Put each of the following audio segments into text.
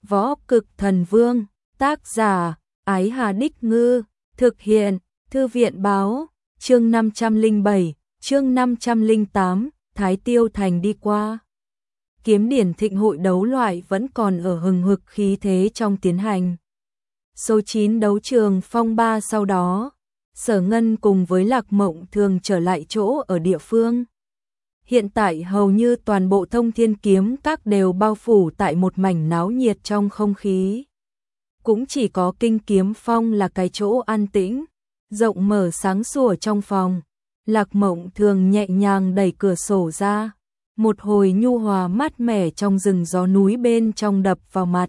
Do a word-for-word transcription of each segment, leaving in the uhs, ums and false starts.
Võ Cực Thần Vương, tác giả, Ái Hà Đích Ngư, thực hiện, Thư viện báo, chương năm trăm lẻ bảy, chương năm trăm lẻ tám, Thái Tiêu Thành đi qua. Kiếm điển thịnh hội đấu loại vẫn còn ở hừng hực khí thế trong tiến hành. Số chín đấu trường phong ba sau đó, Sở Ngân cùng với Lạc Mộng Thường trở lại chỗ ở địa phương. Hiện tại hầu như toàn bộ Thông Thiên Kiếm Các đều bao phủ tại một mảnh náo nhiệt trong không khí. Cũng chỉ có Kinh Kiếm Phong là cái chỗ an tĩnh, rộng mở sáng sủa trong phòng. Lạc Mộng Thường nhẹ nhàng đẩy cửa sổ ra, một hồi nhu hòa mát mẻ trong rừng gió núi bên trong đập vào mặt,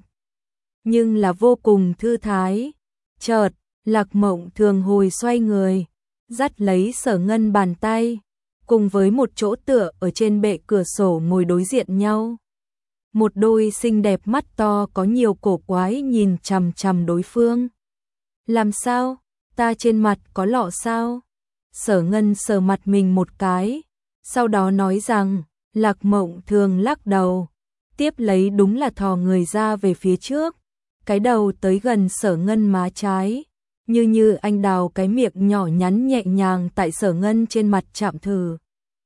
nhưng là vô cùng thư thái. Chợt, Lạc Mộng Thường hồi xoay người, dắt lấy Sở Ngân bàn tay, cùng với một chỗ tựa ở trên bệ cửa sổ ngồi đối diện nhau. Một đôi xinh đẹp mắt to có nhiều cổ quái nhìn chằm chằm đối phương. Làm sao? Ta trên mặt có lọ sao? Sở Ngân sờ mặt mình một cái, sau đó nói rằng. Lạc Mộng Thường lắc đầu, tiếp lấy đúng là thò người ra về phía trước, cái đầu tới gần Sở Ngân má trái, như như anh đào cái miệng nhỏ nhắn nhẹ nhàng tại Sở Ngân trên mặt chạm thử.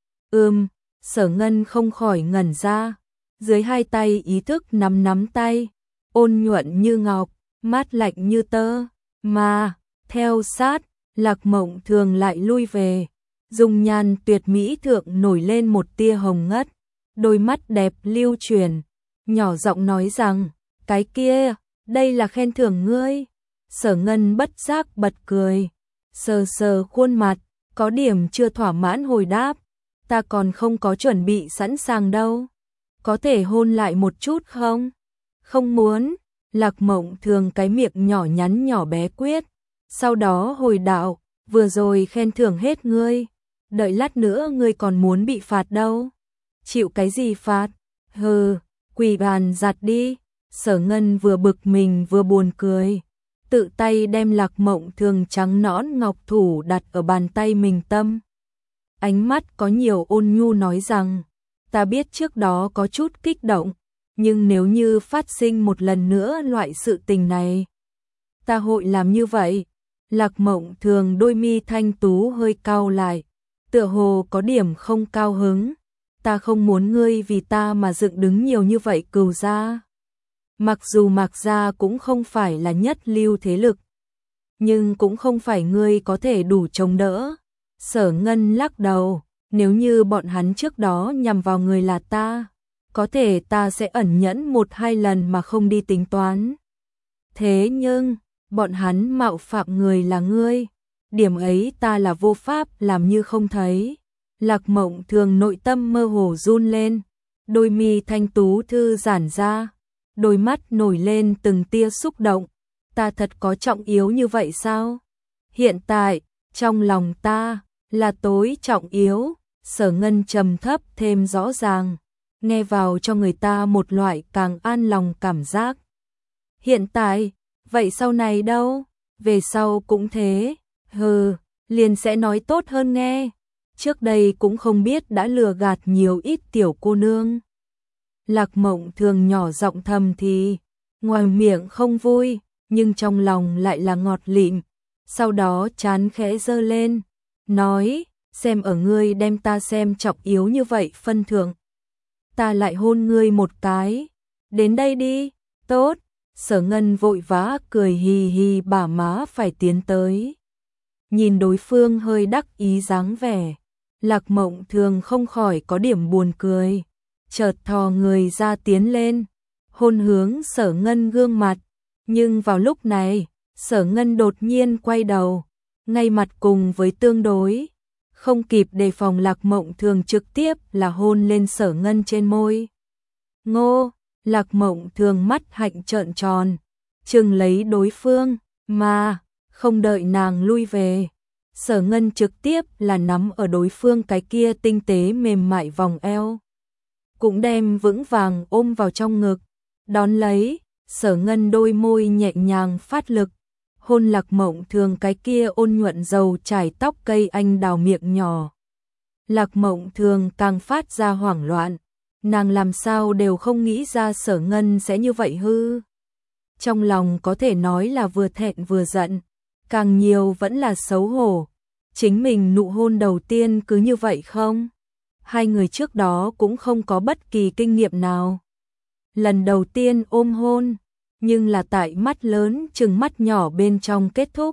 Ừm, Sở Ngân không khỏi ngẩn ra, dưới hai tay ý thức nắm nắm tay, ôn nhuận như ngọc, mát lạnh như tơ, mà, theo sát, Lạc Mộng Thường lại lui về. Dung nhan tuyệt mỹ thượng nổi lên một tia hồng ngất, đôi mắt đẹp lưu chuyển, nhỏ giọng nói rằng, cái kia, đây là khen thưởng ngươi. Sở Ngân bất giác bật cười, sờ sờ khuôn mặt, có điểm chưa thỏa mãn hồi đáp, ta còn không có chuẩn bị sẵn sàng đâu. Có thể hôn lại một chút không? Không muốn. Lạc Mộng Thường cái miệng nhỏ nhắn nhỏ bé quyết, sau đó hồi đạo, vừa rồi khen thưởng hết ngươi. Đợi lát nữa ngươi còn muốn bị phạt đâu. Chịu cái gì phạt? Hừ, quỳ bàn giặt đi. Sở Ngân vừa bực mình vừa buồn cười, tự tay đem Lạc Mộng Thường trắng nõn ngọc thủ đặt ở bàn tay mình tâm. Ánh mắt có nhiều ôn nhu nói rằng, ta biết trước đó có chút kích động, nhưng nếu như phát sinh một lần nữa loại sự tình này, ta hội làm như vậy. Lạc Mộng Thường đôi mi thanh tú hơi cau lại, tựa hồ có điểm không cao hứng. Ta không muốn ngươi vì ta mà dựng đứng nhiều như vậy Cừu gia. Mặc dù Mạc gia cũng không phải là nhất lưu thế lực, nhưng cũng không phải ngươi có thể đủ chống đỡ. Sở Ngân lắc đầu, nếu như bọn hắn trước đó nhằm vào người là ta, có thể ta sẽ ẩn nhẫn một hai lần mà không đi tính toán. Thế nhưng, bọn hắn mạo phạm người là ngươi. Điểm ấy ta là vô pháp làm như không thấy. Lạc Mộng Thường nội tâm mơ hồ run lên, đôi mi thanh tú thư giãn ra, đôi mắt nổi lên từng tia xúc động. Ta thật có trọng yếu như vậy sao? Hiện tại, trong lòng ta, là tối trọng yếu. Sở Ngân trầm thấp thêm rõ ràng, nghe vào cho người ta một loại càng an lòng cảm giác. Hiện tại, vậy sau này đâu? Về sau cũng thế. Hừ, liền sẽ nói tốt hơn nghe. Trước đây cũng không biết đã lừa gạt nhiều ít tiểu cô nương. Lạc Mộng Thường nhỏ giọng thầm thì, ngoài miệng không vui, nhưng trong lòng lại là ngọt lịm. Sau đó trán khẽ giơ lên, nói, xem ở ngươi đem ta xem trọng yếu như vậy phân thượng, ta lại hôn ngươi một cái. Đến đây đi. Tốt. Sở Ngân vội vã cười hì hì bả má phải tiến tới. Nhìn đối phương hơi đắc ý dáng vẻ, Lạc Mộng Thường không khỏi có điểm buồn cười, chợt thò người ra tiến lên, hôn hướng Sở Ngân gương mặt. Nhưng vào lúc này, Sở Ngân đột nhiên quay đầu, ngay mặt cùng với tương đối, không kịp đề phòng Lạc Mộng Thường trực tiếp là hôn lên Sở Ngân trên môi. Ngô. Lạc Mộng Thường mắt hạnh trợn tròn, chừng lấy đối phương, mà không đợi nàng lui về, Sở Ngân trực tiếp là nắm ở đối phương cái kia tinh tế mềm mại vòng eo, cũng đem vững vàng ôm vào trong ngực. Đón lấy, Sở Ngân đôi môi nhẹ nhàng phát lực, hôn Lạc Mộng Thường cái kia ôn nhuận dầu chải tóc cây anh đào miệng nhỏ. Lạc Mộng Thường càng phát ra hoảng loạn, nàng làm sao đều không nghĩ ra Sở Ngân sẽ như vậy hư. trong lòng có thể nói là vừa thẹn vừa giận, càng nhiều vẫn là xấu hổ. Chính mình nụ hôn đầu tiên cứ như vậy không? Hai người trước đó cũng không có bất kỳ kinh nghiệm nào. Lần đầu tiên ôm hôn, nhưng là tại mắt lớn chừng mắt nhỏ bên trong kết thúc.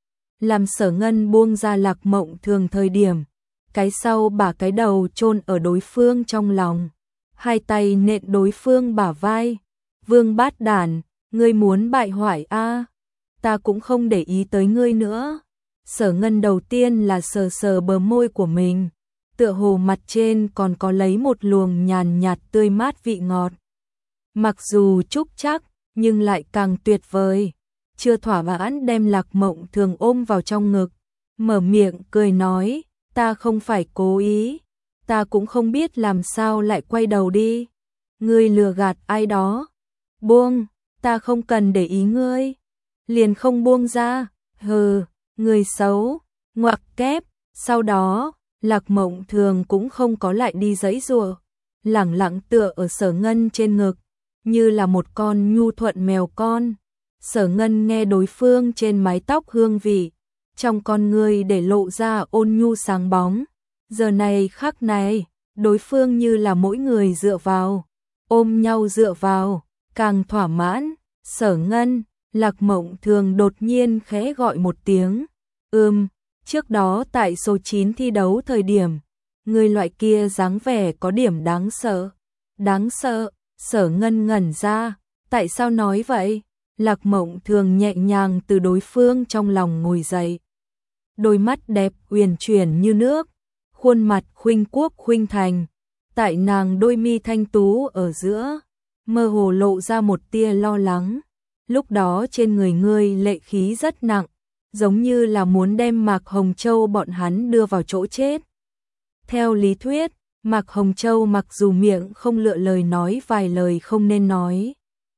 Làm Sở Ngân buông ra Lạc Mộng Thường thời điểm, cái sau bả cái đầu chôn ở đối phương trong lòng, hai tay nện đối phương bả vai. Vương bát đản, ngươi muốn bại hoại a? Ta cũng không để ý tới ngươi nữa. Sở Ngân đầu tiên là sờ sờ bờ môi của mình, tựa hồ mặt trên còn có lấy một luồng nhàn nhạt tươi mát vị ngọt. Mặc dù trúc chắc, nhưng lại càng tuyệt vời. Chưa thỏa mãn đem Lạc Mộng Thường ôm vào trong ngực, mở miệng cười nói, ta không phải cố ý, ta cũng không biết làm sao lại quay đầu đi. Ngươi lừa gạt ai đó. Buông, ta không cần để ý ngươi. Liền không buông ra, hừ, người xấu, ngoặc kép. Sau đó, Lạc Mộng Thường cũng không có lại đi giãy giụa, lẳng lặng tựa ở Sở Ngân trên ngực, như là một con nhu thuận mèo con. Sở Ngân nghe đối phương trên mái tóc hương vị, trong con người để lộ ra ôn nhu sáng bóng. Giờ này khắc này, đối phương như là mỗi người dựa vào, ôm nhau dựa vào, càng thỏa mãn. Sở Ngân, Lạc Mộng Thường đột nhiên khẽ gọi một tiếng. Ừm, trước đó tại số chín thi đấu thời điểm, người loại kia dáng vẻ có điểm đáng sợ. Đáng sợ, Sở Ngân ngẩn ra, tại sao nói vậy? Lạc Mộng Thường nhẹ nhàng từ đối phương trong lòng ngồi dậy. Đôi mắt đẹp uyển chuyển như nước, khuôn mặt khuynh quốc khuynh thành, tại nàng đôi mi thanh tú ở giữa, mơ hồ lộ ra một tia lo lắng. Lúc đó trên người ngươi lệ khí rất nặng, giống như là muốn đem Mạc Hồng Châu bọn hắn đưa vào chỗ chết. Theo lý thuyết, Mạc Hồng Châu mặc dù miệng không lựa lời nói vài lời không nên nói,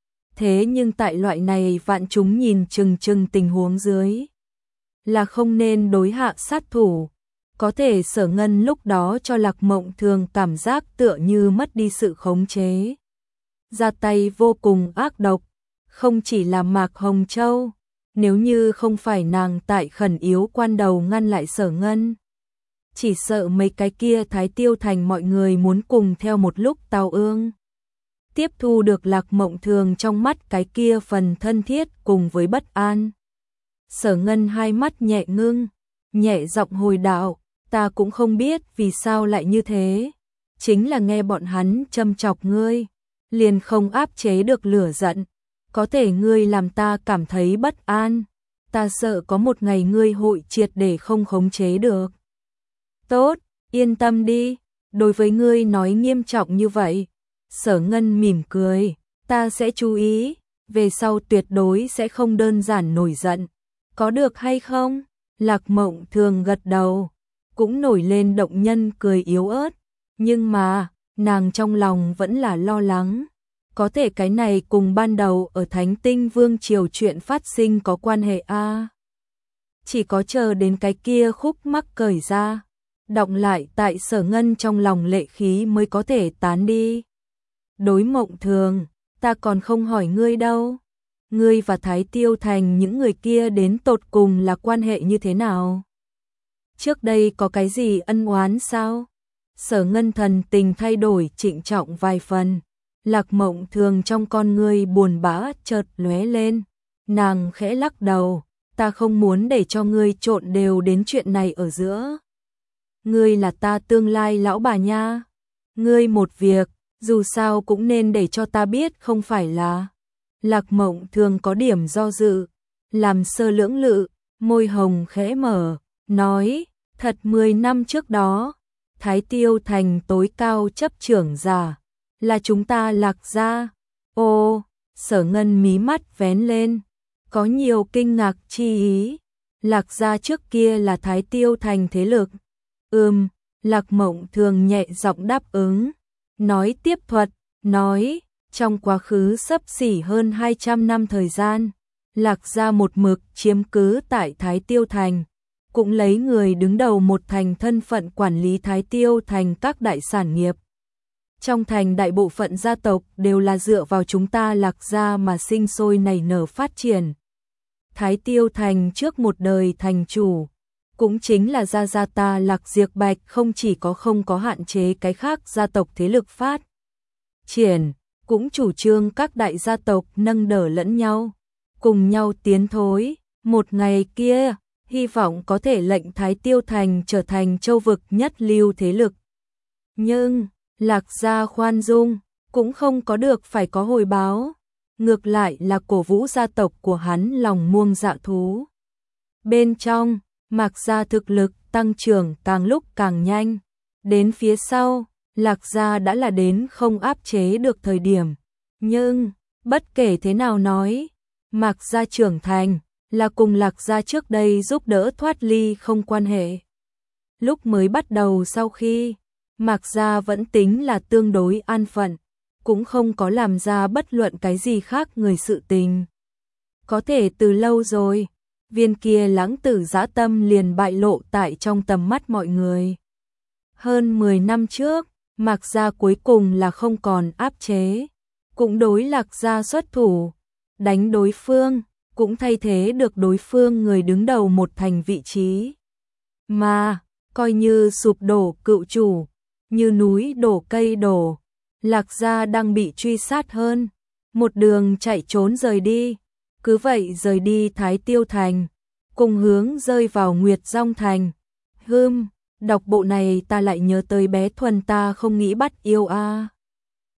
thế nhưng tại loại này vạn chúng nhìn chừng chừng tình huống dưới, là không nên đối hạ sát thủ. Có thể Sở Ngân lúc đó cho Lạc Mộng Thường cảm giác tựa như mất đi sự khống chế, ra tay vô cùng ác độc. Không chỉ là Mạc Hồng Châu, nếu như không phải nàng tại khẩn yếu quan đầu ngăn lại Sở Ngân, chỉ sợ mấy cái kia Thái Tiêu Thành mọi người muốn cùng theo một lúc tao ương. Tiếp thu được Lạc Mộng Thường trong mắt cái kia phần thân thiết cùng với bất an. Sở Ngân hai mắt nhẹ ngưng, nhẹ giọng hồi đạo, ta cũng không biết vì sao lại như thế, chính là nghe bọn hắn châm chọc ngươi, liền không áp chế được lửa giận, có thể ngươi làm ta cảm thấy bất an, ta sợ có một ngày ngươi hội triệt để không khống chế được. Tốt, yên tâm đi, đối với ngươi nói nghiêm trọng như vậy. Sở Ngân mỉm cười, ta sẽ chú ý, về sau tuyệt đối sẽ không đơn giản nổi giận, có được hay không? Lạc Mộng Thường gật đầu, cũng nổi lên động nhân cười yếu ớt, nhưng mà, nàng trong lòng vẫn là lo lắng. Có thể cái này cùng ban đầu ở Thánh Tinh Vương Triều chuyện phát sinh có quan hệ a à? Chỉ có chờ đến cái kia khúc mắc cởi ra, đọng lại tại Sở Ngân trong lòng lệ khí mới có thể tán đi. Đối Mộng Thường, ta còn không hỏi ngươi đâu. Ngươi và Thái Tiêu Thành những người kia đến tột cùng là quan hệ như thế nào? Trước đây có cái gì ân oán sao? Sở Ngân thần tình thay đổi trịnh trọng vài phần. Lạc Mộng Thường trong con ngươi buồn bã chợt lóe lên. Nàng khẽ lắc đầu, ta không muốn để cho ngươi trộn đều đến chuyện này ở giữa. Ngươi là ta tương lai lão bà nha. Ngươi một việc, dù sao cũng nên để cho ta biết không phải là. Lạc Mộng Thường có điểm do dự, làm sơ lưỡng lự, môi hồng khẽ mở, nói, thật mười năm trước đó, Thái Tiêu Thành tối cao chấp trưởng giả, là chúng ta Lạc gia. Ô, Sở Ngân mí mắt vén lên, có nhiều kinh ngạc chi ý. Lạc gia trước kia là Thái Tiêu Thành thế lực. Ừm, Lạc Mộng Thường nhẹ giọng đáp ứng, nói tiếp thuật, nói, trong quá khứ xấp xỉ hơn hai trăm năm thời gian, Lạc gia một mực chiếm cứ tại Thái Tiêu Thành, cũng lấy người đứng đầu một thành thân phận quản lý Thái Tiêu Thành các đại sản nghiệp. Trong thành đại bộ phận gia tộc đều là dựa vào chúng ta Lạc gia mà sinh sôi nảy nở phát triển. Thái Tiêu thành trước một đời thành chủ, cũng chính là gia gia ta Lạc Diệp Bạch không chỉ có không có hạn chế cái khác gia tộc thế lực phát triển, cũng chủ trương các đại gia tộc nâng đỡ lẫn nhau, cùng nhau tiến thối. Một ngày kia, hy vọng có thể lệnh Thái Tiêu thành trở thành châu vực nhất lưu thế lực. Nhưng, Lạc gia khoan dung, cũng không có được phải có hồi báo, ngược lại là cổ vũ gia tộc của hắn lòng muông dạ thú. Bên trong, Mạc gia thực lực tăng trưởng càng lúc càng nhanh, đến phía sau, Lạc gia đã là đến không áp chế được thời điểm. Nhưng, bất kể thế nào nói, Mạc gia trưởng thành là cùng Lạc gia trước đây giúp đỡ thoát ly không quan hệ. Lúc mới bắt đầu sau khi, Mạc gia vẫn tính là tương đối an phận, cũng không có làm ra bất luận cái gì khác người sự tình. Có thể từ lâu rồi, viên kia lãng tử dã tâm liền bại lộ tại trong tầm mắt mọi người. Hơn mười năm trước, Mạc gia cuối cùng là không còn áp chế, cũng đối Lạc gia xuất thủ, đánh đối phương, cũng thay thế được đối phương người đứng đầu một thành vị trí. Mà, coi như sụp đổ cựu chủ, như núi đổ cây đổ, Lạc gia đang bị truy sát hơn, một đường chạy trốn rời đi, cứ vậy rời đi Thái Tiêu thành, cùng hướng rơi vào Nguyệt Dong thành. Hừm, đọc bộ này ta lại nhớ tới bé Thuần ta không nghĩ bắt yêu a. À.